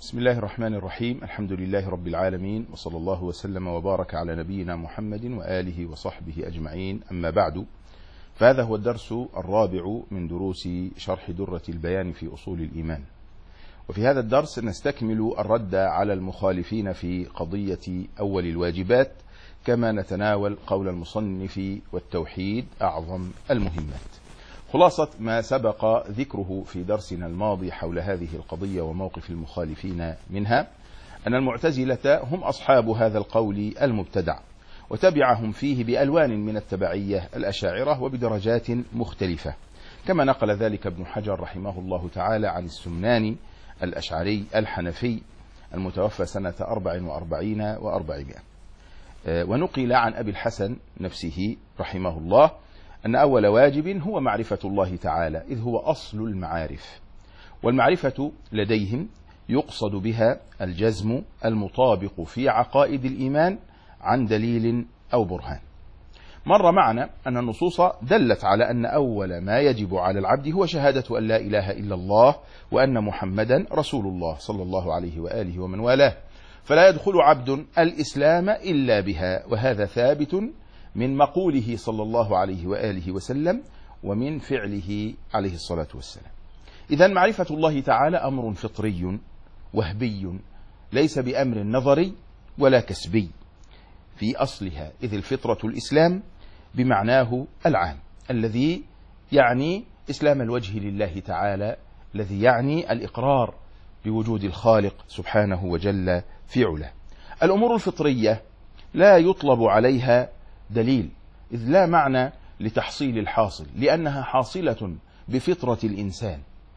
بسم الله الرحمن الرحيم. الحمد لله رب العالمين، وصلى الله وسلم وبارك على نبينا محمد وآله وصحبه أجمعين. أما بعد، فهذا هو الدرس الرابع من دروس شرح درة البيان في أصول الإيمان. وفي هذا الدرس نستكمل الرد على المخالفين في قضية أول الواجبات، كما نتناول قول المصنف: والتوحيد أعظم المهمات. خلاصة ما سبق ذكره في درسنا الماضي حول هذه القضية وموقف المخالفين منها، أن المعتزلة هم أصحاب هذا القول المبتدع، وتبعهم فيه بألوان من التبعية الأشاعرة وبدرجات مختلفة، كما نقل ذلك ابن حجر رحمه الله تعالى عن السمناني الأشعري الحنفي المتوفى سنة 44 و400. ونقل عن أبي الحسن نفسه رحمه الله أن أول واجب هو معرفة الله تعالى، إذ هو أصل المعارف. والمعرفة لديهم يقصد بها الجزم المطابق في عقائد الإيمان عن دليل أو برهان. مر معنا أن النصوص دلت على أن أول ما يجب على العبد هو شهادة أن لا إله إلا الله وأن محمدا رسول الله صلى الله عليه وآله ومن والاه، فلا يدخل عبد الإسلام إلا بها، وهذا ثابت من مقوله صلى الله عليه وآله وسلم ومن فعله عليه الصلاة والسلام. إذن معرفة الله تعالى أمر فطري وهبي، ليس بأمر نظري ولا كسبي في أصلها، إذ الفطرة الإسلام بمعناه العام الذي يعني إسلام الوجه لله تعالى، الذي يعني الإقرار بوجود الخالق سبحانه وجل في علاه. الأمور الفطرية لا يطلب عليها دليل، إذ لا معنى لتحصيل الحاصل، لأنها حاصلة بفطرة الإنسان،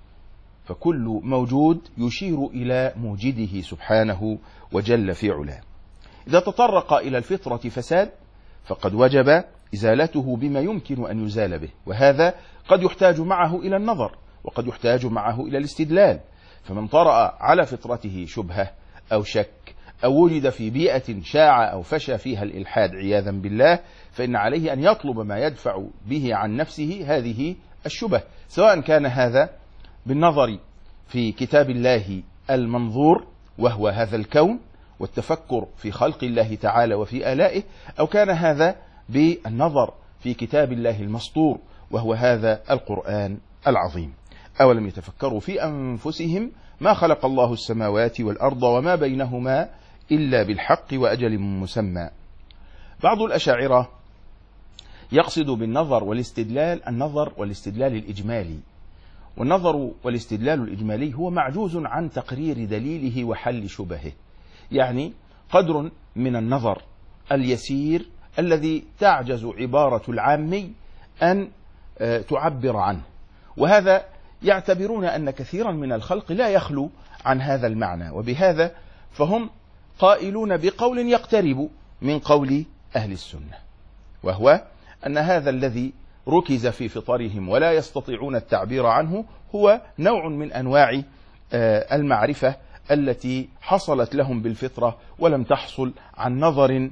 فكل موجود يشير إلى موجده سبحانه وجل في علاه. إذا تطرق إلى الفطرة فساد فقد وجب إزالته بما يمكن أن يزال به، وهذا قد يحتاج معه إلى النظر، وقد يحتاج معه إلى الاستدلال. فمن طرأ على فطرته شبهة أو شك أو وجد في بيئة شاع أو فشى فيها الإلحاد عياذا بالله، فإن عليه أن يطلب ما يدفع به عن نفسه هذه الشبه، سواء كان هذا بالنظر في كتاب الله المنظور وهو هذا الكون والتفكر في خلق الله تعالى وفي آلائه، أو كان هذا بالنظر في كتاب الله المسطور وهو هذا القرآن العظيم. أولم يتفكروا في أنفسهم ما خلق الله السماوات والأرض وما بينهما إلا بالحق وأجل مسمى. بعض الأشاعرة يقصد بالنظر والاستدلال النظر والاستدلال الإجمالي، والنظر والاستدلال الإجمالي هو معجوز عن تقرير دليله وحل شبهه، يعني قدر من النظر اليسير الذي تعجز عبارة العامي أن تعبر عنه، وهذا يعتبرون أن كثيرا من الخلق لا يخلو عن هذا المعنى، وبهذا فهم قائلون بقول يقترب من قول أهل السنة، وهو أن هذا الذي ركز في فطرهم ولا يستطيعون التعبير عنه هو نوع من أنواع المعرفة التي حصلت لهم بالفطرة ولم تحصل عن نظر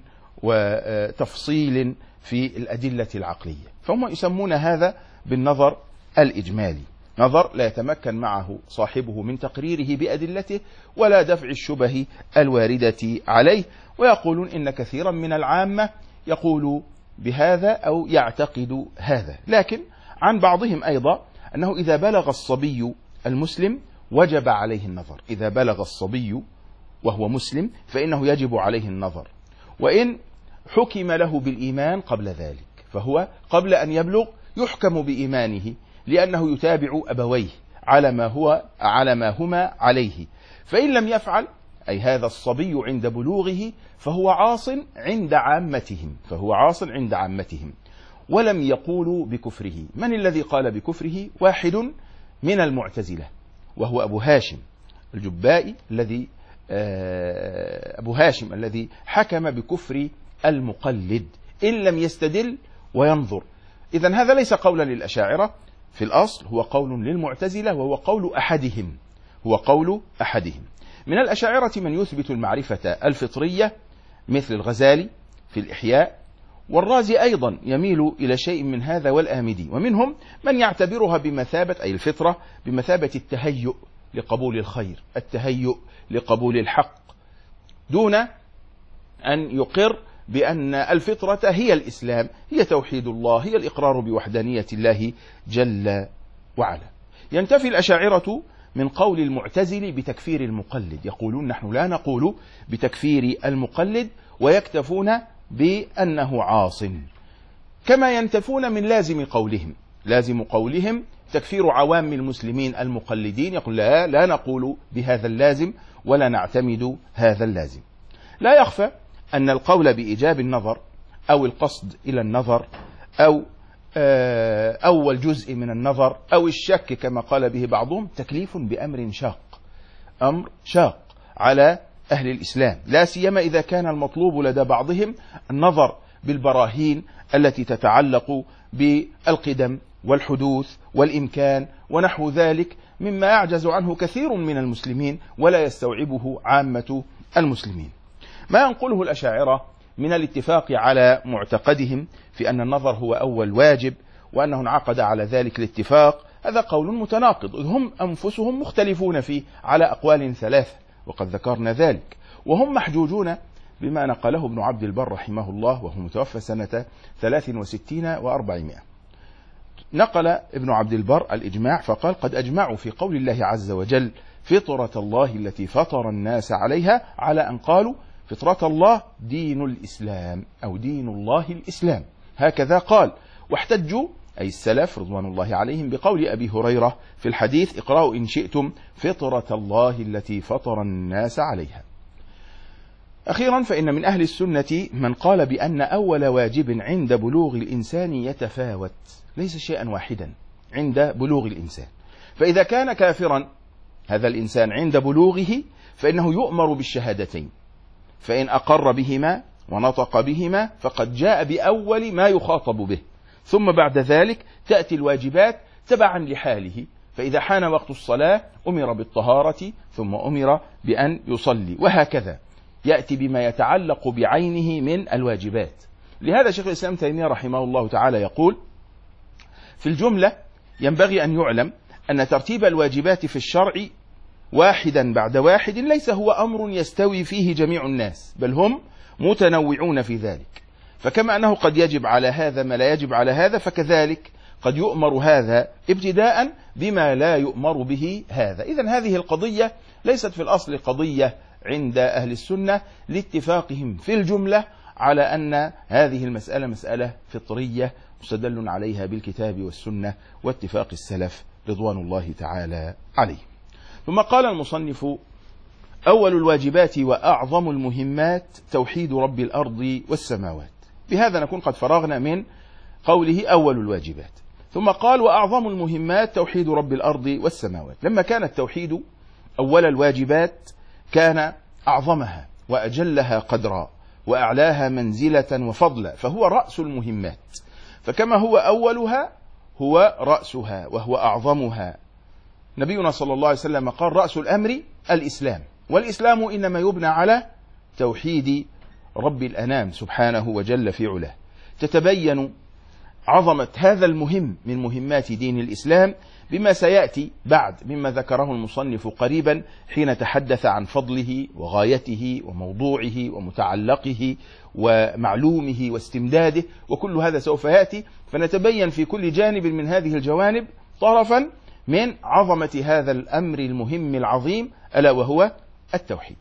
وتفصيل في الأدلة العقلية، فهم يسمون هذا بالنظر الإجمالي، نظر لا يتمكن معه صاحبه من تقريره بأدلته ولا دفع الشبه الواردة عليه. ويقولون إن كثيرا من العامة يقول بهذا أو يعتقد هذا، لكن عن بعضهم أيضا أنه إذا بلغ الصبي المسلم وجب عليه النظر، إذا بلغ الصبي وهو مسلم فإنه يجب عليه النظر، وإن حكم له بالإيمان قبل ذلك فهو قبل أن يبلغ يحكم بإيمانه، لأنه يتابع أبويه على ما هما عليه، فإن لم يفعل أي هذا الصبي عند بلوغه فهو عاص عند عامتهم، ولم يقولوا بكفره. من الذي قال بكفره؟ واحد من المعتزلة، وهو أبو هاشم الجبائي الذي حكم بكفر المقلد إن لم يستدل وينظر. إذن هذا ليس قولا للأشاعرة، في الأصل هو قول للمعتزلة، وهو قول أحدهم. من الأشاعرة من يثبت المعرفة الفطرية مثل الغزالي في الإحياء، والرازي أيضا يميل إلى شيء من هذا، والآمدي، ومنهم من يعتبرها بمثابة أي الفطرة بمثابة التهيؤ لقبول الخير، التهيؤ لقبول الحق، دون أن يقر بأن الفطرة هي الإسلام، هي توحيد الله، هي الإقرار بوحدانية الله جل وعلا. ينتفي الأشاعرة من قول المعتزل بتكفير المقلد، يقولون نحن لا نقول بتكفير المقلد، ويكتفون بأنه عاص، كما ينتفون من لازم قولهم. لازم قولهم تكفير عوام المسلمين المقلدين، يقول لا نقول بهذا اللازم ولا نعتمد هذا اللازم. لا يخفى أن القول بإيجاب النظر أو القصد إلى النظر أو أول جزء من النظر أو الشك كما قال به بعضهم تكليف بأمر شاق، أمر شاق على أهل الإسلام، لا سيما إذا كان المطلوب لدى بعضهم النظر بالبراهين التي تتعلق بالقدم والحدوث والإمكان ونحو ذلك، مما يعجز عنه كثير من المسلمين ولا يستوعبه عامة المسلمين. ما ينقله الأشاعرة من الاتفاق على معتقدهم في أن النظر هو أول واجب، وأنه انعقد على ذلك الاتفاق، هذا قول متناقض، هم أنفسهم مختلفون فيه على أقوال ثلاثة، وقد ذكرنا ذلك، وهم محجوجون بما نقله ابن عبد البر رحمه الله، وهو متوفى سنة 63 و400. نقل ابن عبد البر الإجماع فقال: قد أجمعوا في قول الله عز وجل فطرة الله التي فطر الناس عليها، على أن قالوا فطرة الله دين الإسلام أو دين الله الإسلام، هكذا قال. واحتجوا أي السلف رضوان الله عليهم بقول أبي هريرة في الحديث: اقرأوا إن شئتم فطرة الله التي فطر الناس عليها. أخيرا، فإن من أهل السنة من قال بأن أول واجب عند بلوغ الإنسان يتفاوت، ليس شيئا واحدا عند بلوغ الإنسان، فإذا كان كافرا هذا الإنسان عند بلوغه فإنه يؤمر بالشهادتين، فإن أقر بهما ونطق بهما فقد جاء بأول ما يخاطب به، ثم بعد ذلك تأتي الواجبات تبعا لحاله، فإذا حان وقت الصلاة أمر بالطهارة ثم أمر بأن يصلي، وهكذا يأتي بما يتعلق بعينه من الواجبات. لهذا شيخ الإسلام تيمية رحمه الله تعالى يقول: في الجملة ينبغي أن يعلم أن ترتيب الواجبات في الشرع واحدا بعد واحد ليس هو أمر يستوي فيه جميع الناس، بل هم متنوعون في ذلك، فكما أنه قد يجب على هذا ما لا يجب على هذا، فكذلك قد يؤمر هذا ابتداء بما لا يؤمر به هذا. إذن هذه القضية ليست في الأصل قضية عند أهل السنة، لاتفاقهم في الجملة على أن هذه المسألة مسألة فطرية مستدل عليها بالكتاب والسنة واتفاق السلف رضوان الله تعالى عليه. ثم قال المصنف: أول الواجبات وأعظم المهمات توحيد رب الأرض والسماوات. بهذا نكون قد فرغنا من قوله أول الواجبات. ثم قال: وأعظم المهمات توحيد رب الأرض والسماوات. لما كان التوحيد أول الواجبات كان أعظمها وأجلها قدرا وأعلاها منزلة وفضلا، فهو رأس المهمات، فكما هو أولها هو رأسها وهو أعظمها. نبينا صلى الله عليه وسلم قال: رأس الأمر الإسلام، والإسلام إنما يبنى على توحيد رب الأنام سبحانه وجل في علاه. تتبين عظمة هذا المهم من مهمات دين الإسلام بما سيأتي بعد مما ذكره المصنف قريبا حين تحدث عن فضله وغايته وموضوعه ومتعلقه ومعلومه واستمداده، وكل هذا سوف يأتي، فنتبين في كل جانب من هذه الجوانب طرفا من عظمة هذا الأمر المهم العظيم، ألا وهو التوحيد.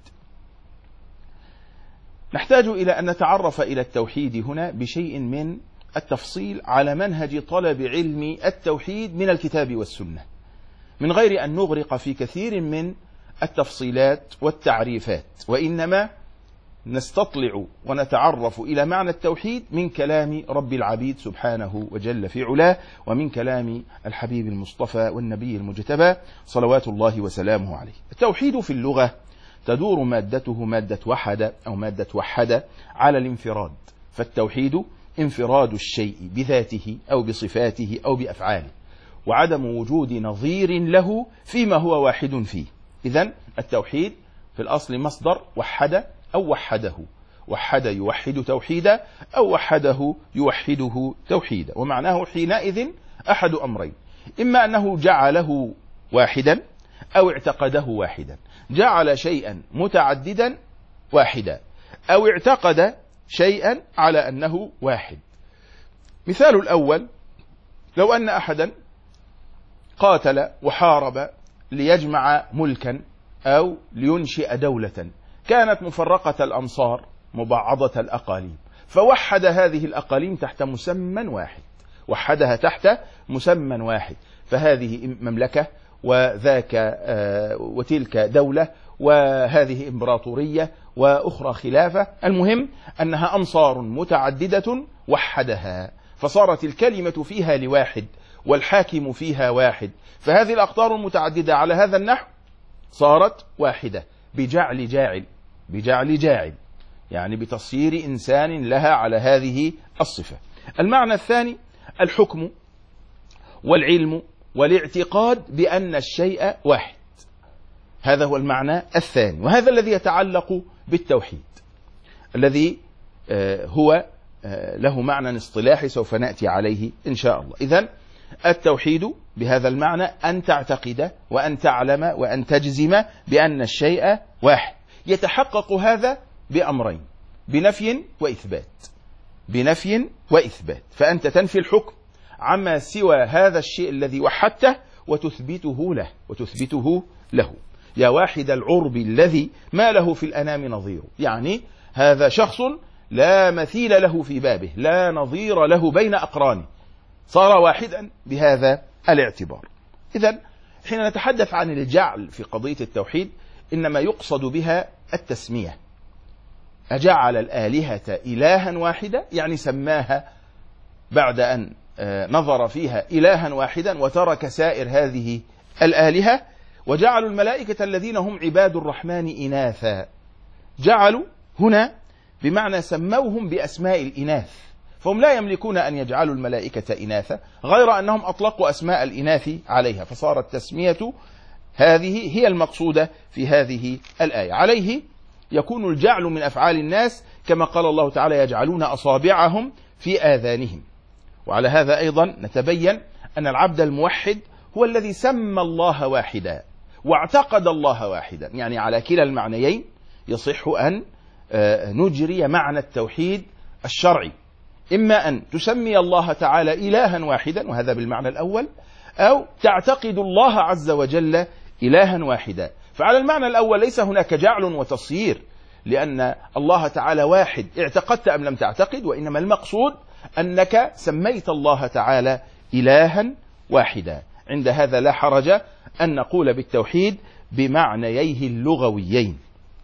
نحتاج إلى أن نتعرف إلى التوحيد هنا بشيء من التفصيل على منهج طلب علم التوحيد من الكتاب والسنة، من غير أن نغرق في كثير من التفصيلات والتعريفات، وإنما نستطلع ونتعرف إلى معنى التوحيد من كلام رب العبيد سبحانه وجل في علاه، ومن كلام الحبيب المصطفى والنبي المجتبى صلوات الله وسلامه عليه. التوحيد في اللغة تدور مادته مادة وحد أو مادة وحد على الانفراد، فالتوحيد انفراد الشيء بذاته أو بصفاته أو بأفعاله، وعدم وجود نظير له فيما هو واحد فيه. إذن التوحيد في الأصل مصدر وحد أو وحده، وحد يوحد توحيدا أو وحده يوحده توحيدا، ومعناه حينئذ أحد أمرين: إما أنه جعله واحدا أو اعتقده واحدا، جعل شيئا متعددا واحدا، أو اعتقد شيئا على أنه واحد. مثال الأول: لو أن أحدا قاتل وحارب ليجمع ملكا أو لينشئ دولة كانت مفرقة الأمصار مبعضة الأقاليم، فوحد هذه الأقاليم تحت مسمى واحد، وحدها تحت مسمى واحد، فهذه مملكة وذاك وتلك دولة وهذه إمبراطورية وأخرى خلافة. المهم أنها أمصار متعددة وحدها، فصارت الكلمة فيها لواحد والحاكم فيها واحد، فهذه الأقطار المتعددة على هذا النحو صارت واحدة بجعل جاعل، يعني بتصير إنسان لها على هذه الصفة. المعنى الثاني: الحكم والعلم والاعتقاد بأن الشيء واحد، هذا هو المعنى الثاني، وهذا الذي يتعلق بالتوحيد، الذي هو له معنى اصطلاحي سوف نأتي عليه إن شاء الله. إذن التوحيد بهذا المعنى أن تعتقد وأن تعلم وأن تجزم بأن الشيء واحد. يتحقق هذا بأمرين: بنفي وإثبات، فأنت تنفي الحكم عما سوى هذا الشيء الذي وحدته وتثبته له. يا واحد العرب الذي ما له في الأنام نظير، يعني هذا شخص لا مثيل له في بابه، لا نظير له بين أقرانه، صار واحدا بهذا الاعتبار. إذن حين نتحدث عن الجعل في قضية التوحيد إنما يقصد بها التسمية. أجعل الآلهة إلها واحدة، يعني سماها بعد أن نظر فيها إلها واحدا وترك سائر هذه الآلهة. وجعلوا الملائكة الذين هم عباد الرحمن إناثا، جعلوا هنا بمعنى سموهم بأسماء الإناث، فهم لا يملكون أن يجعلوا الملائكة إناثا، غير أنهم أطلقوا أسماء الإناث عليها، فصارت تسمية هذه هي المقصودة في هذه الآية. عليه يكون الجعل من أفعال الناس، كما قال الله تعالى: يجعلون أصابعهم في آذانهم. وعلى هذا أيضا نتبين أن العبد الموحد هو الذي سمى الله واحدا واعتقد الله واحدا، يعني على كلا المعنيين يصح أن نجري معنى التوحيد الشرعي، إما أن تسمي الله تعالى إلها واحدا وهذا بالمعنى الأول، أو تعتقد الله عز وجل إلها واحدا. فعلى المعنى الأول ليس هناك جعل وتصيير، لأن الله تعالى واحد اعتقدت أم لم تعتقد، وإنما المقصود أنك سميت الله تعالى إلها واحدا. عند هذا لا حرج أن نقول بالتوحيد بمعنييه اللغويين.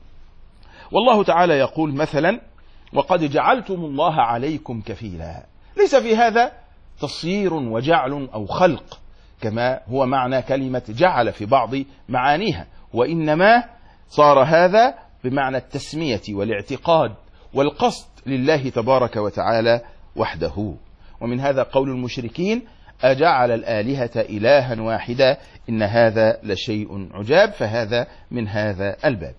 والله تعالى يقول مثلا: وقد جعلتم الله عليكم كفيلا. ليس في هذا تصيير وجعل أو خلق كما هو معنى كلمة جعل في بعض معانيها، وإنما صار هذا بمعنى التسمية والاعتقاد والقصد لله تبارك وتعالى وحده. ومن هذا قول المشركين: أجعل الآلهة إلها واحدا إن هذا لشيء عجاب، فهذا من هذا الباب.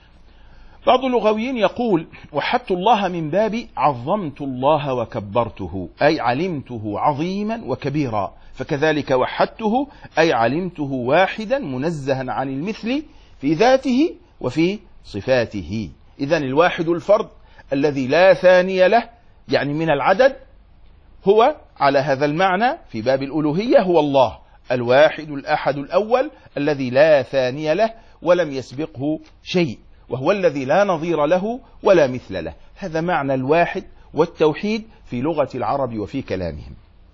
بعض اللغويين يقول: وحدت الله من باب عظمت الله وكبرته، أي علمته عظيما وكبيرا، فكذلك وحدته أي علمته واحدا منزها عن المثل في ذاته وفي صفاته. إذن الواحد الفرد الذي لا ثاني له، يعني من العدد، هو على هذا المعنى في باب الألوهية هو الله الواحد الأحد الأول الذي لا ثاني له ولم يسبقه شيء، وهو الذي لا نظير له ولا مثل له. هذا معنى الواحد والتوحيد في لغة العرب وفي كلامهم.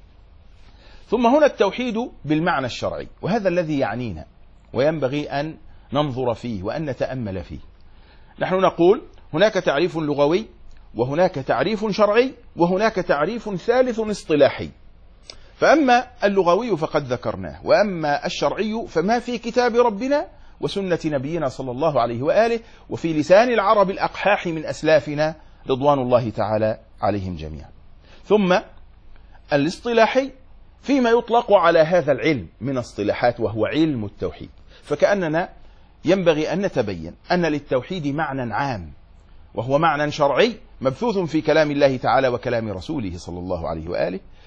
ثم هنا التوحيد بالمعنى الشرعي، وهذا الذي يعنينا وينبغي أن ننظر فيه وأن نتأمل فيه. نحن نقول هناك تعريف لغوي، وهناك تعريف شرعي، وهناك تعريف ثالث اصطلاحي. فأما اللغوي فقد ذكرناه، وأما الشرعي فما في كتاب ربنا وسنة نبينا صلى الله عليه وآله وفي لسان العرب الأقحاح من أسلافنا رضوان الله تعالى عليهم جميعا. ثم الاصطلاحي فيما يطلق على هذا العلم من اصطلاحات، وهو علم التوحيد. فكأننا ينبغي أن نتبين أن للتوحيد معنى عام، وهو معنى شرعي مبثوث في كلام الله تعالى وكلام رسوله صلى الله عليه وآله،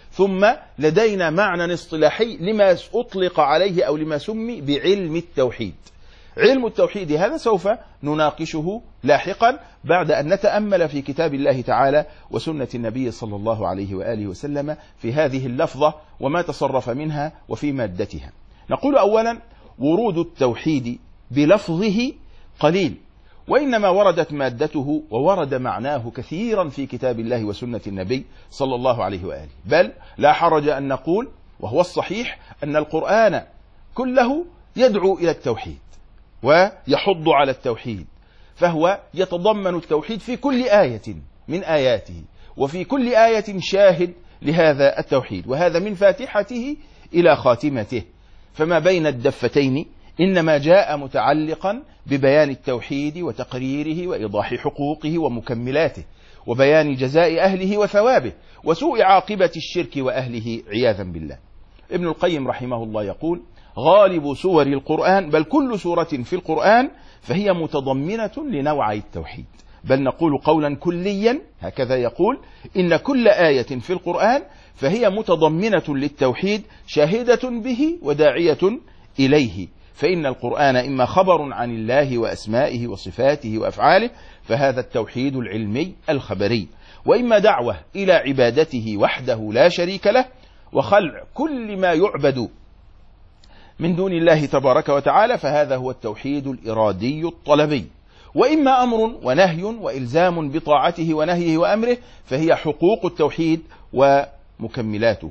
ثم لدينا معنى اصطلاحي لما أطلق عليه أو لما سمي بعلم التوحيد. علم التوحيد هذا سوف نناقشه لاحقا بعد أن نتأمل في كتاب الله تعالى وسنة النبي صلى الله عليه وآله وسلم في هذه اللفظة وما تصرف منها وفي مادتها. نقول أولا ورود التوحيد بلفظه قليل، وإنما وردت مادته وورد معناه كثيرا في كتاب الله وسنة النبي صلى الله عليه وآله. بل لا حرج أن نقول وهو الصحيح أن القرآن كله يدعو إلى التوحيد ويحض على التوحيد، فهو يتضمن التوحيد في كل آية من آياته، وفي كل آية شاهد لهذا التوحيد، وهذا من فاتحته إلى خاتمته. فما بين الدفتين إنما جاء متعلقا ببيان التوحيد وتقريره وإيضاح حقوقه ومكملاته وبيان جزاء أهله وثوابه وسوء عاقبة الشرك وأهله عياذا بالله. ابن القيم رحمه الله يقول: غالب سور القرآن بل كل سورة في القرآن فهي متضمنة لنوعي التوحيد، بل نقول قولا كليا هكذا يقول: إن كل آية في القرآن فهي متضمنة للتوحيد شاهدة به وداعية إليه، فإن القرآن إما خبر عن الله وأسمائه وصفاته وأفعاله فهذا التوحيد العلمي الخبري، وإما دعوة إلى عبادته وحده لا شريك له وخلع كل ما يعبد من دون الله تبارك وتعالى فهذا هو التوحيد الإرادي الطلبي، وإما أمر ونهي وإلزام بطاعته ونهيه وأمره فهي حقوق التوحيد ومكملاته،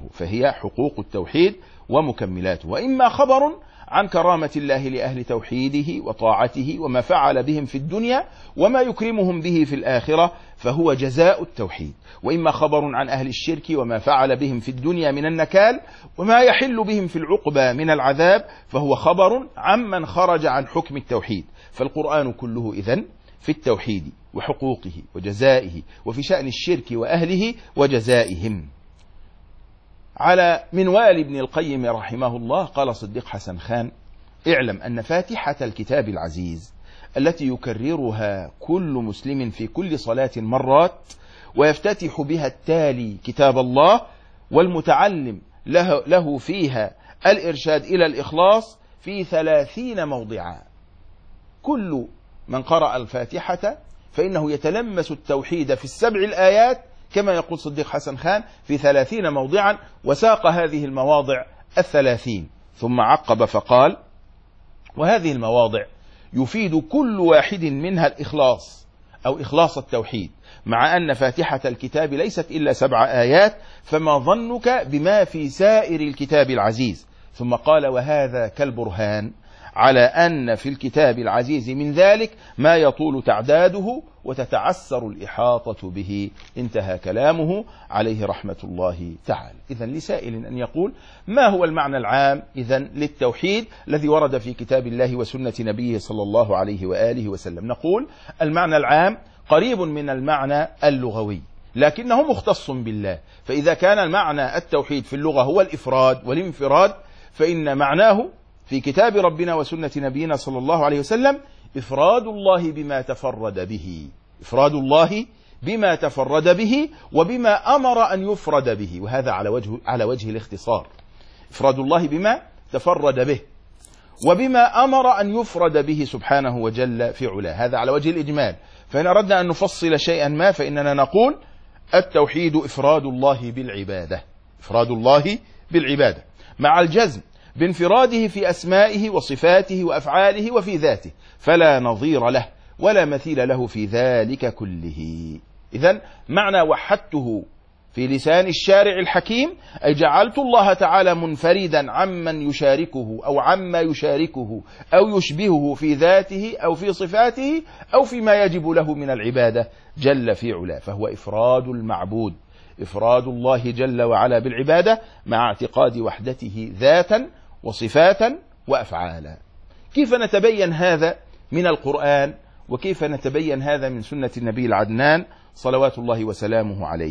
وإما خبر عن كرامة الله لأهل توحيده وطاعته وما فعل بهم في الدنيا وما يكرمهم به في الآخرة فهو جزاء التوحيد، وإما خبر عن أهل الشرك وما فعل بهم في الدنيا من النكال وما يحل بهم في العقبى من العذاب فهو خبر عمن خرج عن حكم التوحيد. فالقرآن كله إذن في التوحيد وحقوقه وجزائه وفي شأن الشرك وأهله وجزائهم. على منوال ابن القيم رحمه الله قال صديق حسن خان: اعلم أن فاتحة الكتاب العزيز التي يكررها كل مسلم في كل صلاة مرات ويفتتح بها التالي كتاب الله والمتعلم له فيها الإرشاد إلى الإخلاص في 30 موضعا. كل من قرأ الفاتحة فإنه يتلمس التوحيد في 7 الآيات كما يقول صديق حسن خان في 30 موضعا، وساق هذه المواضع 30 ثم عقب فقال: وهذه المواضع يفيد كل واحد منها الإخلاص أو إخلاص التوحيد، مع أن فاتحة الكتاب ليست إلا 7 آيات، فما ظنك بما في سائر الكتاب العزيز. ثم قال: وهذا كالبرهان على أن في الكتاب العزيز من ذلك ما يطول تعداده وتتعسر الإحاطة به. انتهى كلامه عليه رحمة الله تعالى. إذن لسائل أن يقول: ما هو المعنى العام إذن للتوحيد الذي ورد في كتاب الله وسنة نبيه صلى الله عليه وآله وسلم؟ نقول: المعنى العام قريب من المعنى اللغوي لكنه مختص بالله، فإذا كان المعنى التوحيد في اللغة هو الإفراد والانفراد فإن معناه في كتاب ربنا وسنة نبينا صلى الله عليه وسلم إفراد الله بما تفرد به وبما أمر أن يفرد به، وهذا على وجه الاختصار. إفراد الله بما تفرد به وبما أمر أن يفرد به سبحانه وجل في علاه، هذا على وجه الإجمال. فإن أردنا أن نفصل شيئا ما فإننا نقول: التوحيد إفراد الله بالعبادة مع الجزم بانفراده في أسمائه وصفاته وأفعاله وفي ذاته، فلا نظير له ولا مثيل له في ذلك كله. إذن معنى وحدته في لسان الشارع الحكيم أي جعلت الله تعالى منفردا عمن يشاركه أو عما يشاركه أو يشبهه في ذاته أو في صفاته أو فيما يجب له من العبادة جل في علاه، فهو إفراد المعبود، إفراد الله جل وعلا بالعبادة مع اعتقاد وحدته ذاتا وصفاتا وأفعالا. كيف نتبين هذا من القرآن وكيف نتبين هذا من سنة النبي العدنان صلوات الله وسلامه عليه؟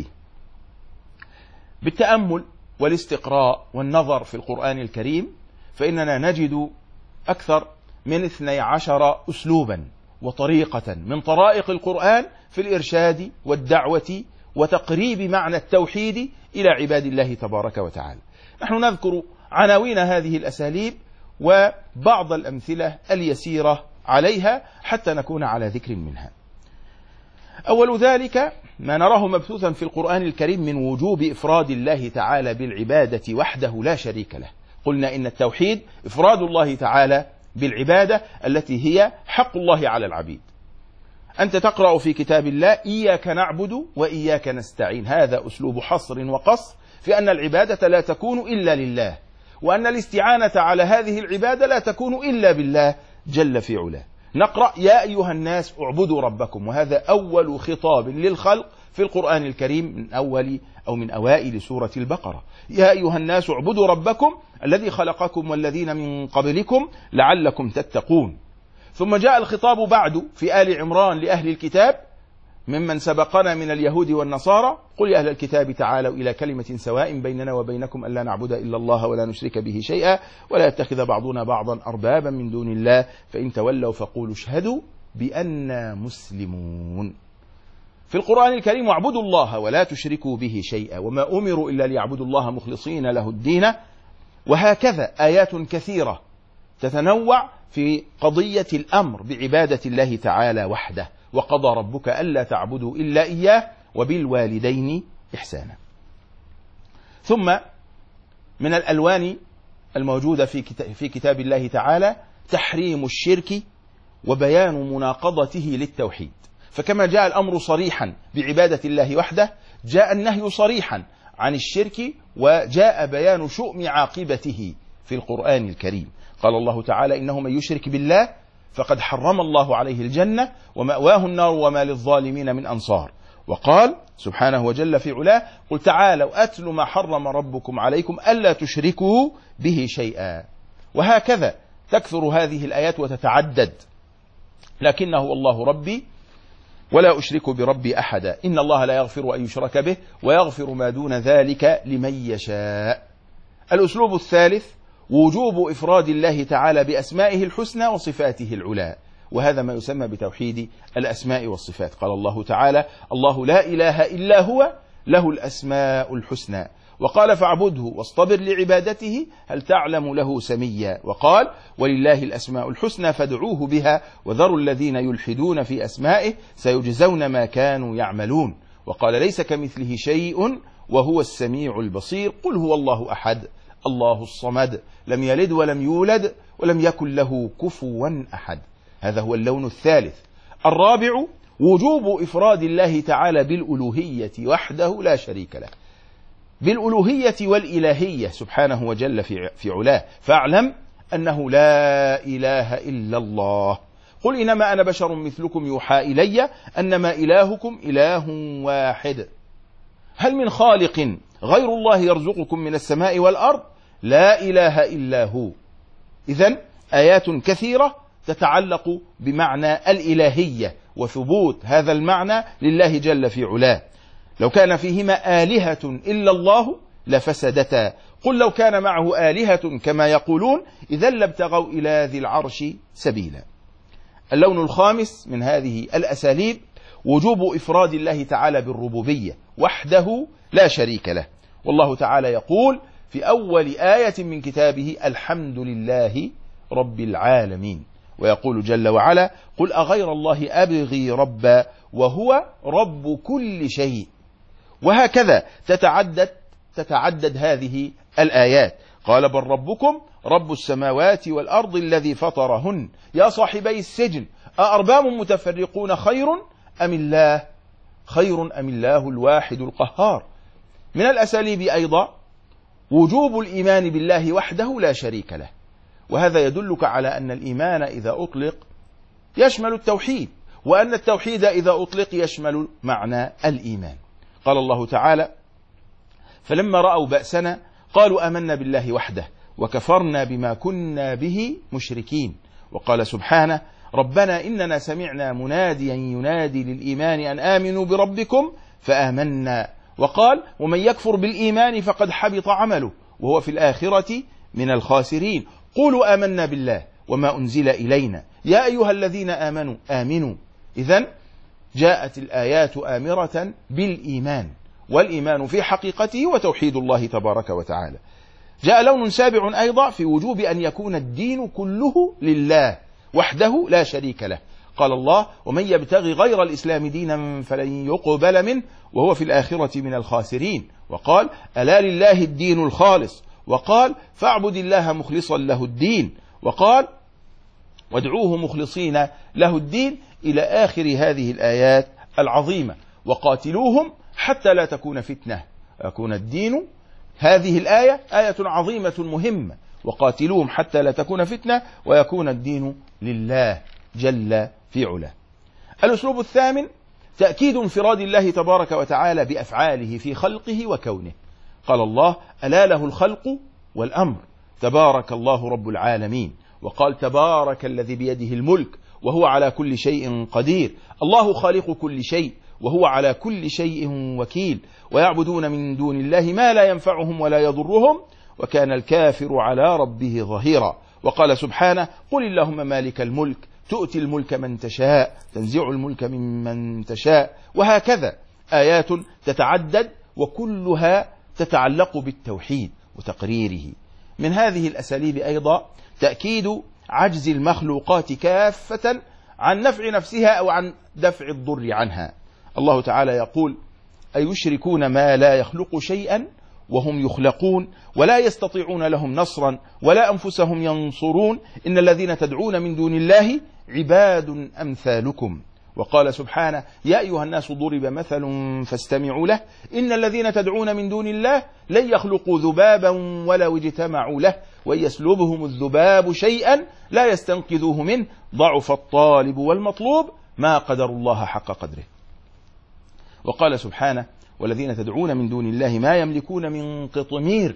بالتأمل والاستقراء والنظر في القرآن الكريم فإننا نجد أكثر من 12 أسلوبا وطريقة من طرائق القرآن في الإرشاد والدعوة وتقريب معنى التوحيد إلى عباد الله تبارك وتعالى. نحن نذكر عناوين هذه الأساليب وبعض الأمثلة اليسيرة عليها حتى نكون على ذكر منها. أول ذلك ما نراه مبثوثا في القرآن الكريم من وجوب إفراد الله تعالى بالعبادة وحده لا شريك له. قلنا إن التوحيد إفراد الله تعالى بالعبادة التي هي حق الله على العبيد. أنت تقرأ في كتاب الله إياك نعبد وإياك نستعين، هذا أسلوب حصر وقصر في أن العبادة لا تكون إلا لله، وأن الاستعانة على هذه العبادة لا تكون إلا بالله جل في علاه. نقرأ يا أيها الناس اعبدوا ربكم، وهذا أول خطاب للخلق في القرآن الكريم من أوائل سورة البقرة. يا أيها الناس اعبدوا ربكم الذي خلقكم والذين من قبلكم لعلكم تتقون. ثم جاء الخطاب بعد في آل عمران لأهل الكتاب ممن سبقنا من اليهود والنصارى: قل يا أهل الكتاب تعالوا إلى كلمة سواء بيننا وبينكم ألا نعبد إلا الله ولا نشرك به شيئا ولا يتخذ بعضنا بعضا أربابا من دون الله فإن تولوا فقولوا اشهدوا بأننا مسلمون. في القرآن الكريم: واعبدوا الله ولا تشركوا به شيئا وما أمروا إلا ليعبدوا الله مخلصين له الدين. وهكذا آيات كثيرة تتنوع في قضية الأمر بعبادة الله تعالى وحده. وقضى ربك ألا تعبدوا إلا إياه وبالوالدين إحسانا. ثم من الألوان الموجودة في كتاب الله تعالى تحريم الشرك وبيان مناقضته للتوحيد. فكما جاء الأمر صريحا بعبادة الله وحده، جاء النهي صريحا عن الشرك، وجاء بيان شؤم عاقبته في القرآن الكريم. قال الله تعالى: إنه من يشرك بالله فقد حرم الله عليه الجنة ومأواه النار وما للظالمين من أنصار. وقال سبحانه وجل في علاه: قل تعالوا أتل ما حرم ربكم عليكم ألا تشركوا به شيئا. وهكذا تكثر هذه الآيات وتتعدد: لكنه الله ربي ولا أشرك بربي أحدا، إن الله لا يغفر أن يشرك به ويغفر ما دون ذلك لمن يشاء. الأسلوب الثالث: وجوب إفراد الله تعالى بأسمائه الحسنى وصفاته العلى، وهذا ما يسمى بتوحيد الأسماء والصفات. قال الله تعالى: الله لا إله إلا هو له الأسماء الحسنى. وقال: فاعبده واصطبر لعبادته هل تعلم له سميا. وقال: ولله الأسماء الحسنى فادعوه بها وذروا الذين يلحدون في أسمائه سيجزون ما كانوا يعملون. وقال: ليس كمثله شيء وهو السميع البصير. قل هو الله أحد الله الصمد لم يلد ولم يولد ولم يكن له كفوا أحد. هذا هو اللون الثالث. الرابع: وجوب إفراد الله تعالى بالألوهية وحده لا شريك له، بالألوهية والإلهية سبحانه وجل في علاه. فاعلم أنه لا إله إلا الله. قل إنما أنا بشر مثلكم يوحى إلي أنما إلهكم إله واحد. هل من خالق غير الله يرزقكم من السماء والأرض؟ لا إله إلا هو. إذن آيات كثيرة تتعلق بمعنى الإلهية وثبوت هذا المعنى لله جل في علاه. لو كان فيهما آلهة إلا الله لفسدتا، قل لو كان معه آلهة كما يقولون إذا لابتغوا إلى ذي العرش سبيلا. اللون الخامس من هذه الأساليب: وجوب إفراد الله تعالى بالربوبية وحده لا شريك له. والله تعالى يقول في أول آية من كتابه: الحمد لله رب العالمين. ويقول جل وعلا: قل أغير الله أبغي ربا وهو رب كل شيء. وهكذا تتعدد هذه الآيات. قال: بل ربكم رب السماوات والأرض الذي فطرهن يا صاحبي السجن أأرباب متفرقون خير أم الله الواحد القهار. من الأساليب أيضا وجوب الإيمان بالله وحده لا شريك له، وهذا يدلك على أن الإيمان إذا أطلق يشمل التوحيد، وأن التوحيد إذا أطلق يشمل معنى الإيمان. قال الله تعالى: فلما رأوا بأسنا قالوا آمنا بالله وحده وكفرنا بما كنا به مشركين. وقال سبحانه: ربنا إننا سمعنا مناديا ينادي للإيمان أن آمنوا بربكم فآمنا. وقال: ومن يكفر بالإيمان فقد حبط عمله وهو في الآخرة من الخاسرين. قولوا آمنا بالله وما أنزل إلينا يا أيها الذين آمنوا آمنوا. إذن جاءت الآيات آمرة بالإيمان، والإيمان في حقيقته وتوحيد الله تبارك وتعالى. جاء لون سابع أيضا في وجوب أن يكون الدين كله لله وحده لا شريك له. قال الله: ومن يبتغي غير الإسلام دينا فلن يقبل منه وهو في الآخرة من الخاسرين. وقال: ألا لله الدين الخالص. وقال: فاعبد الله مخلصا له الدين. وقال: وادعوه مخلصين له الدين، إلى آخر هذه الآيات العظيمة. وقاتلوهم حتى لا تكون فتنة يكون الدين. هذه الآية آية عظيمة مهمة. وقاتلوهم حتى لا تكون فتنة ويكون الدين لله جل في علاه. الأسلوب الثامن تأكيد انفراد الله تبارك وتعالى بأفعاله في خلقه وكونه. قال الله: ألا له الخلق والأمر تبارك الله رب العالمين. وقال: تبارك الذي بيده الملك وهو على كل شيء قدير. الله خالق كل شيء وهو على كل شيء وكيل. ويعبدون من دون الله ما لا ينفعهم ولا يضرهم وكان الكافر على ربه ظهيرا. وقال سبحانه: قل اللهم مالك الملك تؤتي الملك من تشاء تنزع الملك ممن تشاء. وهكذا آيات تتعدد وكلها تتعلق بالتوحيد وتقريره. من هذه الأساليب أيضا تأكيد عجز المخلوقات كافة عن نفع نفسها أو عن دفع الضر عنها. الله تعالى يقول: أيشركون ما لا يخلق شيئا وهم يخلقون ولا يستطيعون لهم نصرا ولا أنفسهم ينصرون إن الذين تدعون من دون الله عباد أمثالكم. وقال سبحانه: يا أيها الناس ضرب مثل فاستمعوا له إن الذين تدعون من دون الله لن يخلقوا ذبابا ولو اجتمعوا له وإن يسلبهم الذباب شيئا لا يستنقذوه منه ضعف الطالب والمطلوب ما قدر الله حق قدره. وقال سبحانه: والذين تدعون من دون الله ما يملكون من قطمير.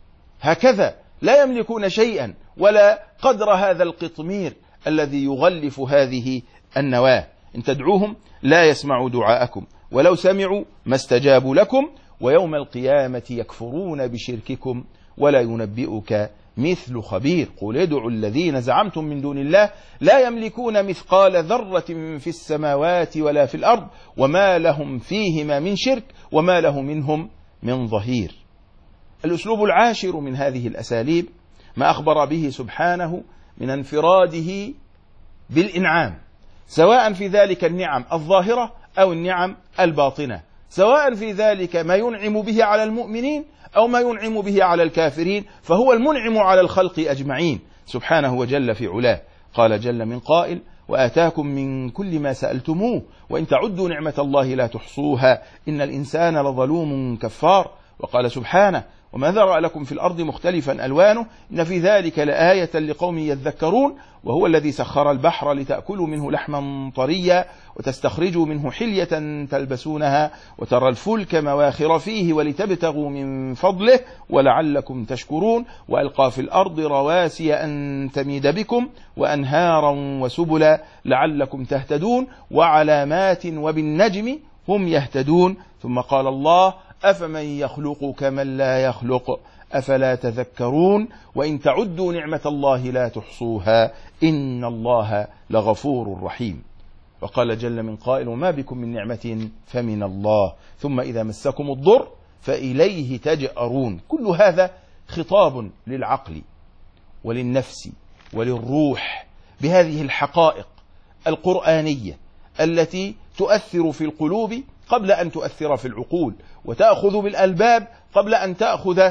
هكذا لا يملكون شيئا ولا قدر هذا القطمير الذي يغلف هذه النواة. إن تدعوهم لا يسمعوا دعاءكم ولو سمعوا ما استجابوا لكم ويوم القيامة يكفرون بشرككم ولا ينبئك مثل خبير. قل ادعوا الذين زعمتم من دون الله لا يملكون مثقال ذرة في السماوات ولا في الأرض وما لهم فيهما من شرك وما له منهم من ظهير. الأسلوب العاشر من هذه الأساليب ما أخبر به سبحانه من انفراده بالإنعام، سواء في ذلك النعم الظاهرة أو النعم الباطنة، سواء في ذلك ما ينعم به على المؤمنين أو ما ينعم به على الكافرين، فهو المنعم على الخلق أجمعين سبحانه وجل في علاه. قال جل من قائل: وآتاكم من كل ما سألتموه وإن تعدوا نعمة الله لا تحصوها إن الإنسان لظلوم كفار. وقال سبحانه: وما ذرأ لكم في الأرض مختلفا ألوانه إن في ذلك لآية لقوم يذكرون وهو الذي سخر البحر لتأكلوا منه لحما طريا وتستخرجوا منه حلية تلبسونها وترى الفلك مواخر فيه ولتبتغوا من فضله ولعلكم تشكرون وألقى في الأرض رواسي أن تميد بكم وأنهارا وسبلا لعلكم تهتدون وعلامات وبالنجم هم يهتدون. ثم قال الله: أفمن يخلق كمن لا يخلق أفلا تذكرون وإن تعدوا نعمة الله لا تحصوها إن الله لغفور رحيم. وقال جل من قائل: وما بكم من نعمة فمن الله ثم إذا مسكم الضر فإليه تجأرون. كل هذا خطاب للعقل وللنفس وللروح بهذه الحقائق القرآنية التي تؤثر في القلوب قبل أن تؤثر في العقول وتأخذ بالألباب قبل أن تأخذ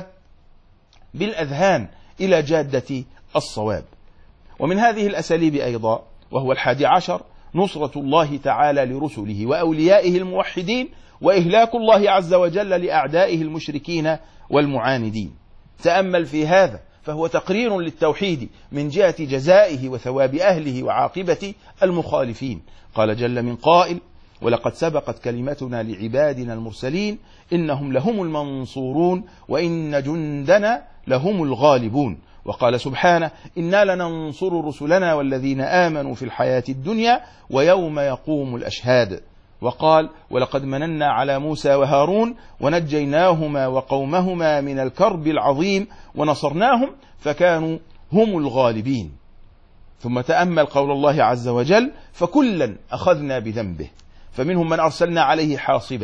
بالأذهان إلى جادة الصواب. ومن هذه الأساليب أيضا وهو 11 نصرة الله تعالى لرسله وأوليائه الموحدين وإهلاك الله عز وجل لأعدائه المشركين والمعاندين. تأمل في هذا فهو تقرير للتوحيد من جهة جزائه وثواب أهله وعاقبة المخالفين. قال جل من قائل: ولقد سبقت كلمتنا لعبادنا المرسلين إنهم لهم المنصورون وإن جندنا لهم الغالبون. وقال سبحانه: إنا لننصر رسلنا والذين آمنوا في الحياة الدنيا ويوم يقوم الأشهاد. وقال: ولقد مننا على موسى وهارون ونجيناهما وقومهما من الكرب العظيم ونصرناهم فكانوا هم الغالبين. ثم تأمل قول الله عز وجل: فكلا أخذنا بذنبه فمنهم من أرسلنا عليه حاصبا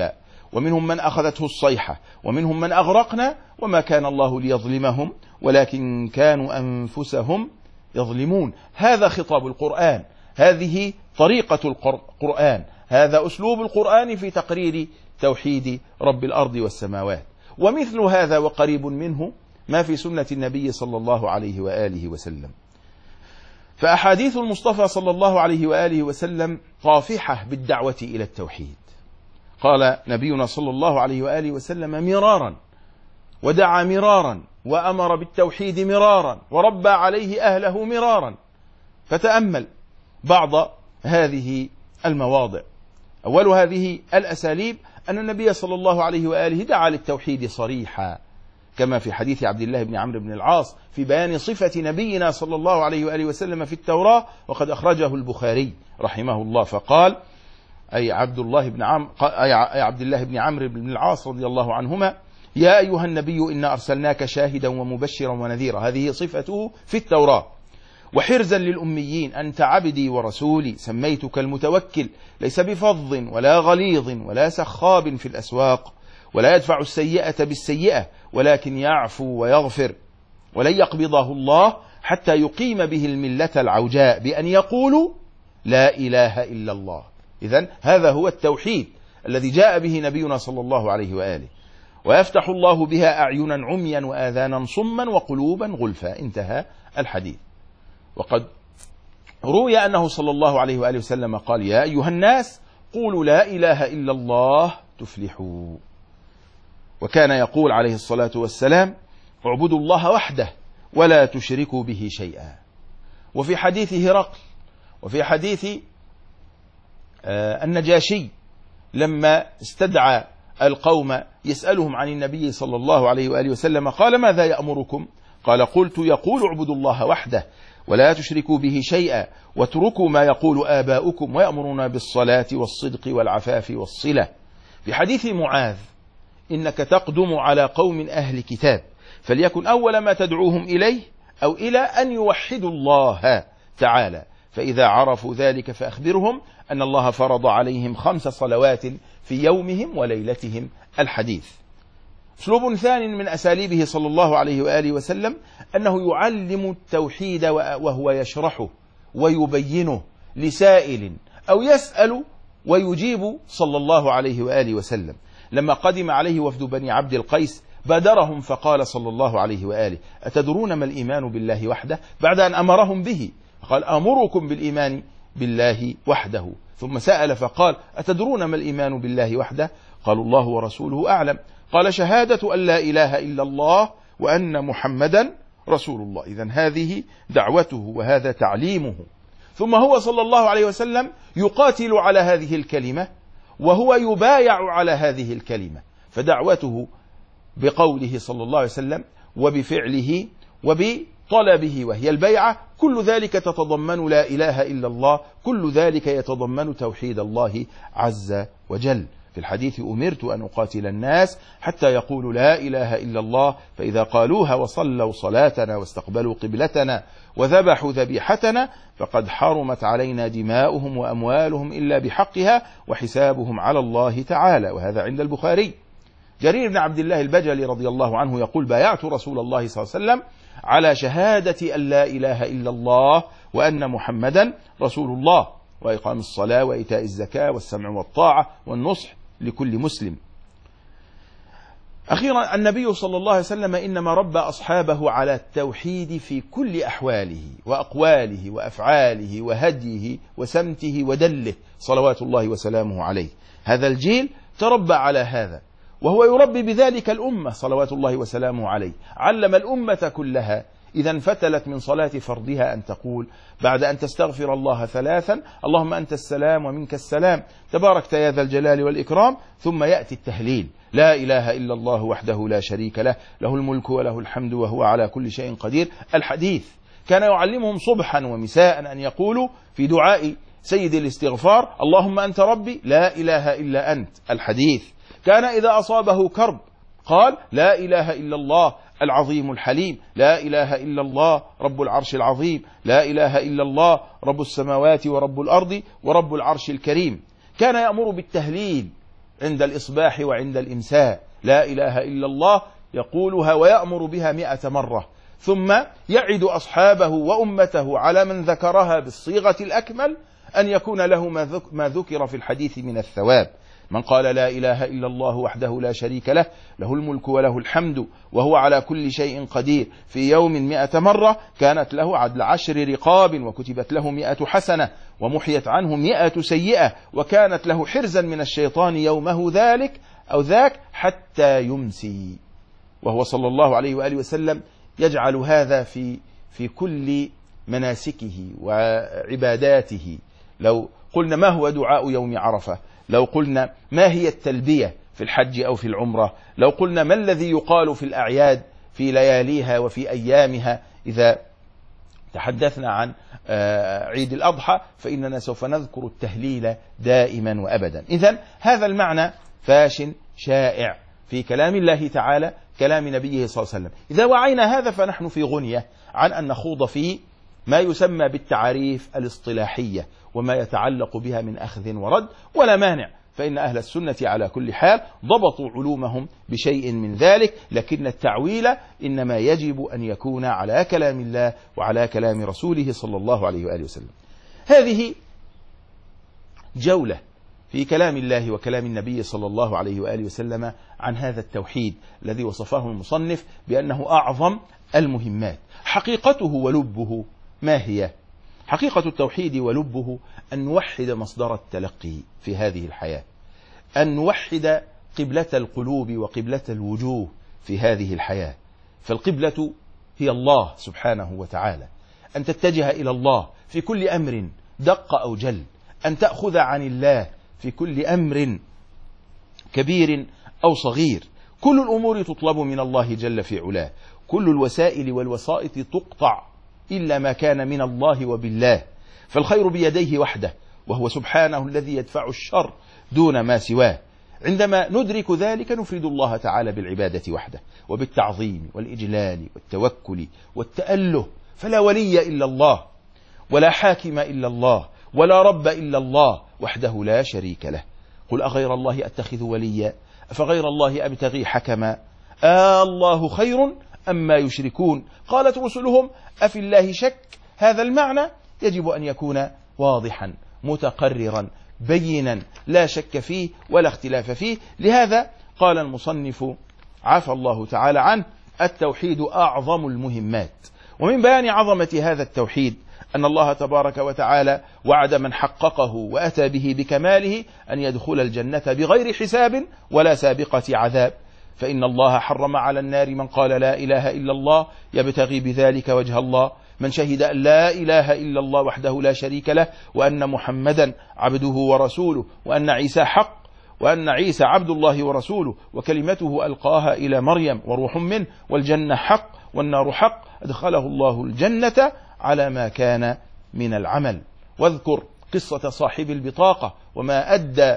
ومنهم من أخذته الصيحة، ومنهم من أغرقنا، وما كان الله ليظلمهم ولكن كانوا أنفسهم يظلمون. هذا خطاب القرآن، هذه طريقة القرآن، هذا أسلوب القرآن في تقرير توحيد رب الأرض والسماوات. ومثل هذا وقريب منه ما في سنة النبي صلى الله عليه وآله وسلم. فأحاديث المصطفى صلى الله عليه وآله وسلم طافحة بالدعوة إلى التوحيد. قال نبينا صلى الله عليه وآله وسلم مرارا، ودعا مرارا، وأمر بالتوحيد مرارا، وربى عليه أهله مرارا. فتأمل بعض هذه المواضع. أول هذه الأساليب أن النبي صلى الله عليه وآله دعا للتوحيد صريحا، كما في حديث عبد الله بن عمرو بن العاص في بيان صفة نبينا صلى الله عليه وآله وسلم في التوراة، وقد أخرجه البخاري رحمه الله. فقال أي عبد الله بن عمرو بن العاص رضي الله عنهما: يا أيها النبي إنا أرسلناك شاهدا ومبشرا ونذيرا. هذه صفته في التوراة. وحرزا للأميين، أنت عبدي ورسولي، سميتك المتوكل، ليس بفظ ولا غليظ ولا سخاب في الأسواق، ولا يدفع السيئة بالسيئة، ولكن يعفو ويغفر، ولن يقبضه الله حتى يقيم به الملة العوجاء بأن يقولوا لا إله إلا الله. إذن هذا هو التوحيد الذي جاء به نبينا صلى الله عليه وآله. ويفتح الله بها أعينا عميا وآذانا صما وقلوبا غلفا. انتهى الحديث. وقد روي أنه صلى الله عليه وآله وسلم قال: يا أيها الناس قولوا لا إله إلا الله تفلحوا. وكان يقول عليه الصلاة والسلام: اعبدوا الله وحده ولا تشركوا به شيئا. وفي حديث هرقل، وفي حديث النجاشي لما استدعى القوم يسألهم عن النبي صلى الله عليه وآله وسلم، قال: ماذا يأمركم؟ قال: قلت يقول اعبدوا الله وحده ولا تشركوا به شيئا واتركوا ما يقول آباؤكم ويأمرون بالصلاة والصدق والعفاف والصلة. في حديث معاذ: إنك تقدم على قوم أهل كتاب، فليكن أول ما تدعوهم إليه أو إلى أن يوحدوا الله تعالى، فإذا عرفوا ذلك فأخبرهم أن الله فرض عليهم 5 صلوات في يومهم وليلتهم. الحديث. أسلوب ثاني من أساليبه صلى الله عليه وآله وسلم أنه يعلم التوحيد وهو يشرحه ويبينه لسائل أو يسأل ويجيب صلى الله عليه وآله وسلم. لما قدم عليه وفد بني عبد القيس بادرهم فقال صلى الله عليه وآله: أتدرون ما الإيمان بالله وحده؟ بعد أن أمرهم به قال: أمركم بالإيمان بالله وحده. ثم سأل فقال: أتدرون ما الإيمان بالله وحده؟ قالوا: الله ورسوله أعلم. قال: شهادة أن لا إله إلا الله وأن محمدا رسول الله. إذن هذه دعوته وهذا تعليمه. ثم هو صلى الله عليه وسلم يقاتل على هذه الكلمة وهو يبايع على هذه الكلمة. فدعوته بقوله صلى الله عليه وسلم وبفعله وبطلبه وهي البيعة، كل ذلك تتضمن لا إله إلا الله، كل ذلك يتضمن توحيد الله عز وجل. في الحديث: أمرت أن أقاتل الناس حتى يقولوا لا إله إلا الله، فإذا قالوها وصلوا صلاتنا واستقبلوا قبلتنا وذبحوا ذبيحتنا فقد حرمت علينا دماؤهم وأموالهم إلا بحقها وحسابهم على الله تعالى. وهذا عند البخاري. جرير بن عبد الله البجلي رضي الله عنه يقول: بايعت رسول الله صلى الله عليه وسلم على شهادة أن لا إله إلا الله وأن محمدا رسول الله، وإقام الصلاة وإيتاء الزكاة والسمع والطاعة والنصح لكل مسلم. أخيرا، النبي صلى الله عليه وسلم إنما ربى أصحابه على التوحيد في كل أحواله وأقواله وأفعاله وهديه وسمته ودله صلوات الله وسلامه عليه. هذا الجيل تربى على هذا، وهو يربي بذلك الأمة صلوات الله وسلامه عليه. علم الأمة كلها إذا انفتلت من صلاة فرضها أن تقول بعد أن تستغفر الله 3: اللهم أنت السلام ومنك السلام تباركت يا ذا الجلال والإكرام. ثم يأتي التهليل: لا إله إلا الله وحده لا شريك له، له الملك وله الحمد وهو على كل شيء قدير. الحديث. كان يعلمهم صبحا ومساء أن يقولوا في دعاء سيد الاستغفار: اللهم أنت ربي لا إله إلا أنت. الحديث. كان إذا أصابه كرب قال: لا إله إلا الله العظيم الحليم، لا إله إلا الله رب العرش العظيم، لا إله إلا الله رب السماوات ورب الأرض ورب العرش الكريم. كان يأمر بالتهليل عند الإصباح وعند الإمساء، لا إله إلا الله يقولها ويأمر بها 100 مرة، ثم يعد أصحابه وأمته على من ذكرها بالصيغة الأكمل أن يكون له ما ذكر في الحديث من الثواب. من قال لا إله إلا الله وحده لا شريك له، له الملك وله الحمد وهو على كل شيء قدير، في يوم 100 مرة كانت له عدل 10 رقاب، وكتبت له 100 حسنة، ومحيت عنه 100 سيئة، وكانت له حرزا من الشيطان يومه ذلك أو ذاك حتى يمسي. وهو صلى الله عليه وآله وسلم يجعل هذا في كل مناسكه وعباداته. لو قلنا ما هو دعاء يوم عرفة، لو قلنا ما هي التلبية في الحج أو في العمرة، لو قلنا ما الذي يقال في الأعياد في لياليها وفي أيامها، إذا تحدثنا عن عيد الأضحى فإننا سوف نذكر التهليل دائما وأبدا. إذن هذا المعنى فاش شائع في كلام الله تعالى، كلام نبيه صلى الله عليه وسلم. إذا وعينا هذا فنحن في غنية عن أن نخوض في ما يسمى بالتعريف الاصطلاحية وما يتعلق بها من أخذ ورد، ولا مانع، فإن أهل السنة على كل حال ضبطوا علومهم بشيء من ذلك، لكن التعويل إنما يجب أن يكون على كلام الله وعلى كلام رسوله صلى الله عليه وآله وسلم. هذه جولة في كلام الله وكلام النبي صلى الله عليه وآله وسلم عن هذا التوحيد الذي وصفه المصنف بأنه أعظم المهمات. حقيقته ولبه ما هي؟ حقيقة التوحيد ولبه أن نوحد مصدر التلقي في هذه الحياة، أن نوحد قبلة القلوب وقبلة الوجوه في هذه الحياة. فالقبلة هي الله سبحانه وتعالى، أن تتجه إلى الله في كل أمر دق أو جل، أن تأخذ عن الله في كل أمر كبير أو صغير. كل الأمور تطلب من الله جل في علاه، كل الوسائل والوسائط تقطع إلا ما كان من الله وبالله، فالخير بيديه وحده، وهو سبحانه الذي يدفع الشر دون ما سواه. عندما ندرك ذلك نفرد الله تعالى بالعبادة وحده، وبالتعظيم والإجلال والتوكل والتأله، فلا ولي إلا الله، ولا حاكم إلا الله، ولا رب إلا الله وحده لا شريك له. قل أغير الله أتخذ وليا، أفغير الله أبتغي حكما، الله خير أما يشركون. قالت رسلهم أفي الله شك. هذا المعنى يجب أن يكون واضحا متقررا بينا لا شك فيه ولا اختلاف فيه. لهذا قال المصنف عفى الله تعالى عنه: التوحيد أعظم المهمات. ومن بيان عظمة هذا التوحيد أن الله تبارك وتعالى وعد من حققه وأتى به بكماله أن يدخل الجنة بغير حساب ولا سابقة عذاب. فإن الله حرم على النار من قال لا إله إلا الله يبتغي بذلك وجه الله، من شهد أن لا إله إلا الله وحده لا شريك له، وأن محمدا عبده ورسوله، وأن عيسى حق، وأن عيسى عبد الله ورسوله، وكلمته ألقاها إلى مريم وروح منه، والجنة حق والنار حق، أدخله الله الجنة على ما كان من العمل. واذكر قصة صاحب البطاقة وما أدى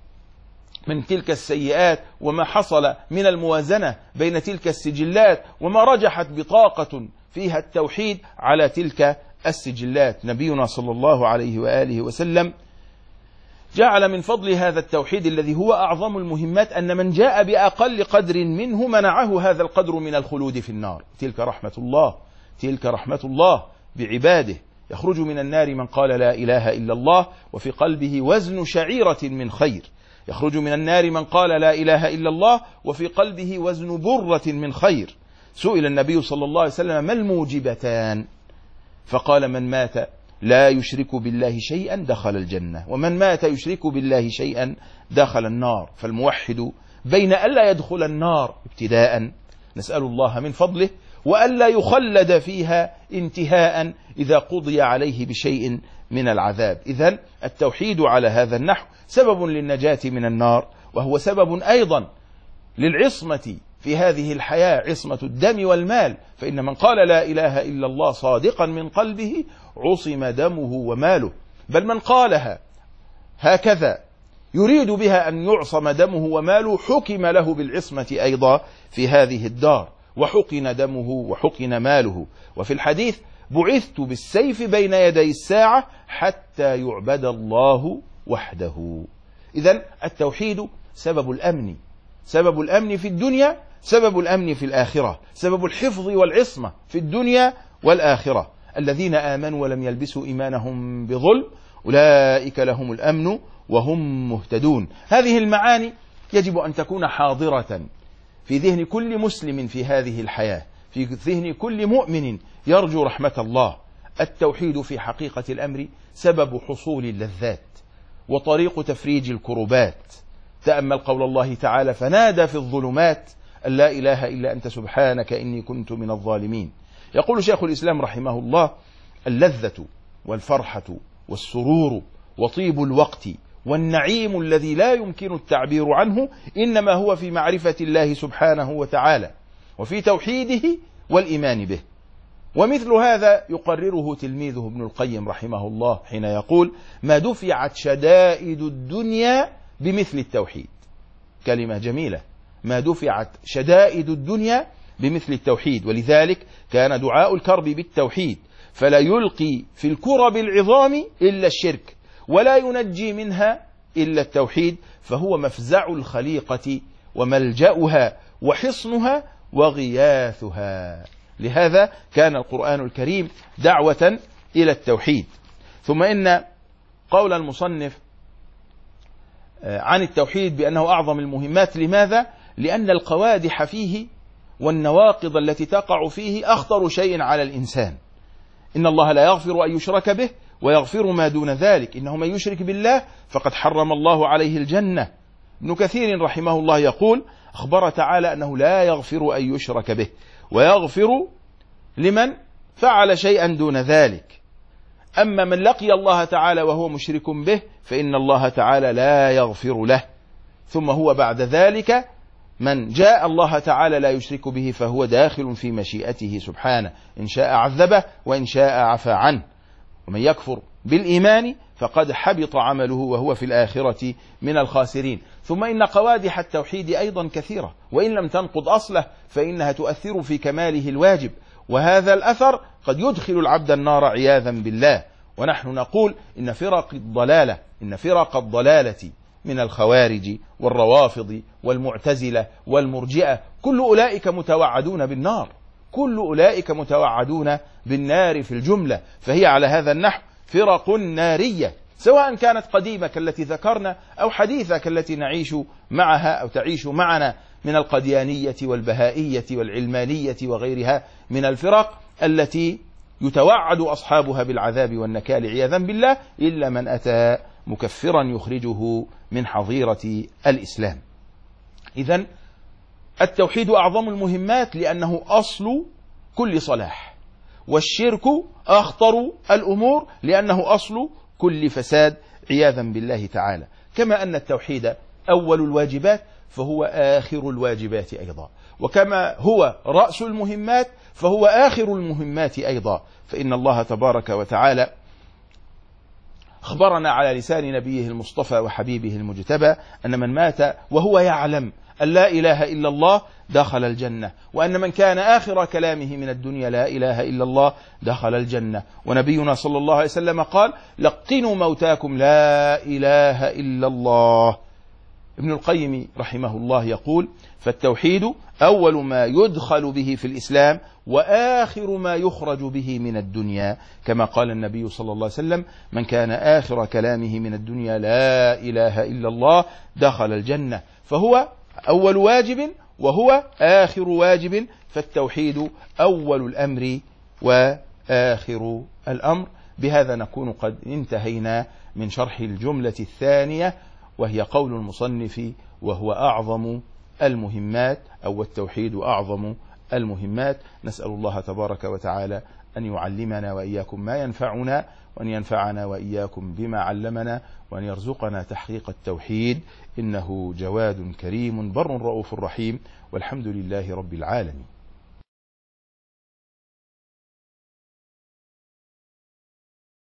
من تلك السيئات، وما حصل من الموازنة بين تلك السجلات، وما رجحت بطاقة فيها التوحيد على تلك السجلات. نبينا صلى الله عليه وآله وسلم جعل من فضل هذا التوحيد الذي هو أعظم المهمات أن من جاء بأقل قدر منه منعه هذا القدر من الخلود في النار. تلك رحمة الله، تلك رحمة الله بعباده. يخرج من النار من قال لا إله إلا الله وفي قلبه وزن شعيرة من خير، يخرج من النار من قال لا إله إلا الله وفي قلبه وزن برة من خير. سئل النبي صلى الله عليه وسلم ما الموجبتان؟ فقال من مات لا يشرك بالله شيئا دخل الجنة، ومن مات يشرك بالله شيئا دخل النار. فالموحد بين ألا يدخل النار ابتداء، نسأل الله من فضله، وألا يخلد فيها انتهاء إذا قضي عليه بشيء من العذاب. إذن التوحيد على هذا النحو سبب للنجاة من النار، وهو سبب أيضا للعصمة في هذه الحياة، عصمة الدم والمال. فإن من قال لا إله إلا الله صادقا من قلبه عصم دمه وماله، بل من قالها هكذا يريد بها أن يعصم دمه وماله حكم له بالعصمة أيضا في هذه الدار، وحقن دمه وحقن ماله. وفي الحديث بعثت بالسيف بين يدي الساعة حتى يعبد الله وحده. إذن التوحيد سبب الأمن، سبب الأمن في الدنيا، سبب الأمن في الآخرة، سبب الحفظ والعصمة في الدنيا والآخرة. الذين آمنوا ولم يلبسوا إيمانهم بظلم أولئك لهم الأمن وهم مهتدون. هذه المعاني يجب أن تكون حاضرة في ذهن كل مسلم في هذه الحياة، في ذهن كل مؤمن يرجو رحمة الله. التوحيد في حقيقة الأمر سبب حصول اللذات وطريق تفريج الكربات. تأمل قول الله تعالى: فنادى في الظلمات أن لا إله إلا أنت سبحانك إني كنت من الظالمين. يقول شيخ الإسلام رحمه الله: اللذة والفرحة والسرور وطيب الوقت والنعيم الذي لا يمكن التعبير عنه إنما هو في معرفة الله سبحانه وتعالى وفي توحيده والإيمان به. ومثل هذا يقرره تلميذه ابن القيم رحمه الله حين يقول: ما دفعت شدائد الدنيا بمثل التوحيد. كلمة جميلة، ما دفعت شدائد الدنيا بمثل التوحيد. ولذلك كان دعاء الكرب بالتوحيد، فلا يلقي في الكرب العظام إلا الشرك، ولا ينجي منها إلا التوحيد، فهو مفزع الخليقة وملجأها وحصنها وغياثها. لهذا كان القرآن الكريم دعوة إلى التوحيد. ثم إن قول المصنف عن التوحيد بأنه أعظم المهمات، لماذا؟ لأن القوادح فيه والنواقض التي تقع فيه أخطر شيء على الإنسان. إن الله لا يغفر أن يشرك به ويغفر ما دون ذلك، إنه من يشرك بالله فقد حرم الله عليه الجنة. ابن كثير رحمه الله يقول: أخبر تعالى أنه لا يغفر أن يشرك به ويغفر لمن فعل شيئا دون ذلك. أما من لقي الله تعالى وهو مشرك به فإن الله تعالى لا يغفر له. ثم هو بعد ذلك من جاء الله تعالى لا يشرك به فهو داخل في مشيئته سبحانه، إن شاء عذبه وإن شاء عفى عنه. ومن يكفر بالإيمان فقد حبط عمله وهو في الآخرة من الخاسرين. ثم إن قوادح التوحيد أيضا كثيرة، وإن لم تنقض أصله فإنها تؤثر في كماله الواجب، وهذا الأثر قد يدخل العبد النار عياذا بالله. ونحن نقول إن فرق الضلالة من الخوارج والروافض والمعتزلة والمرجئة كل أولئك متوعدون بالنار، كل أولئك متوعدون بالنار في الجملة. فهي على هذا النحو فرق نارية، سواء كانت قديمة كالتي ذكرنا أو حديثة كالتي نعيش معها أو تعيش معنا من القديانية والبهائية والعلمانية وغيرها من الفرق التي يتوعد أصحابها بالعذاب والنكال عياذا بالله، إلا من أتى مكفرا يخرجه من حظيرة الإسلام. إذن التوحيد أعظم المهمات لأنه أصل كل صلاح، والشرك أخطر الأمور لأنه أصل كل فساد عياذا بالله تعالى. كما أن التوحيد أول الواجبات فهو آخر الواجبات أيضا، وكما هو رأس المهمات فهو آخر المهمات أيضا. فإن الله تبارك وتعالى أخبرنا على لسان نبيه المصطفى وحبيبه المجتبى أن من مات وهو يعلم أن لا إله إلا الله دخل الجنة، وأن من كان آخر كلامه من الدنيا لا إله إلا الله دخل الجنة. ونبينا صلى الله عليه وسلم قال: لقنوا موتاكم لا إله إلا الله. ابن القيم رحمه الله يقول: فالتوحيد أول ما يدخل به في الإسلام وآخر ما يخرج به من الدنيا، كما قال النبي صلى الله عليه وسلم: من كان آخر كلامه من الدنيا لا إله إلا الله دخل الجنة. فهو أول واجب وهو آخر واجب، فالتوحيد أول الأمر وآخر الأمر. بهذا نكون قد انتهينا من شرح الجملة الثانية، وهي قول المصنف: وهو أعظم المهمات، أو التوحيد أعظم المهمات. نسأل الله تبارك وتعالى أن يعلمنا وإياكم ما ينفعنا، وأن ينفعنا وإياكم بما علمنا، وأن يرزقنا تحقيق التوحيد، إنه جواد كريم بر رؤوف رحيم، والحمد لله رب العالمين.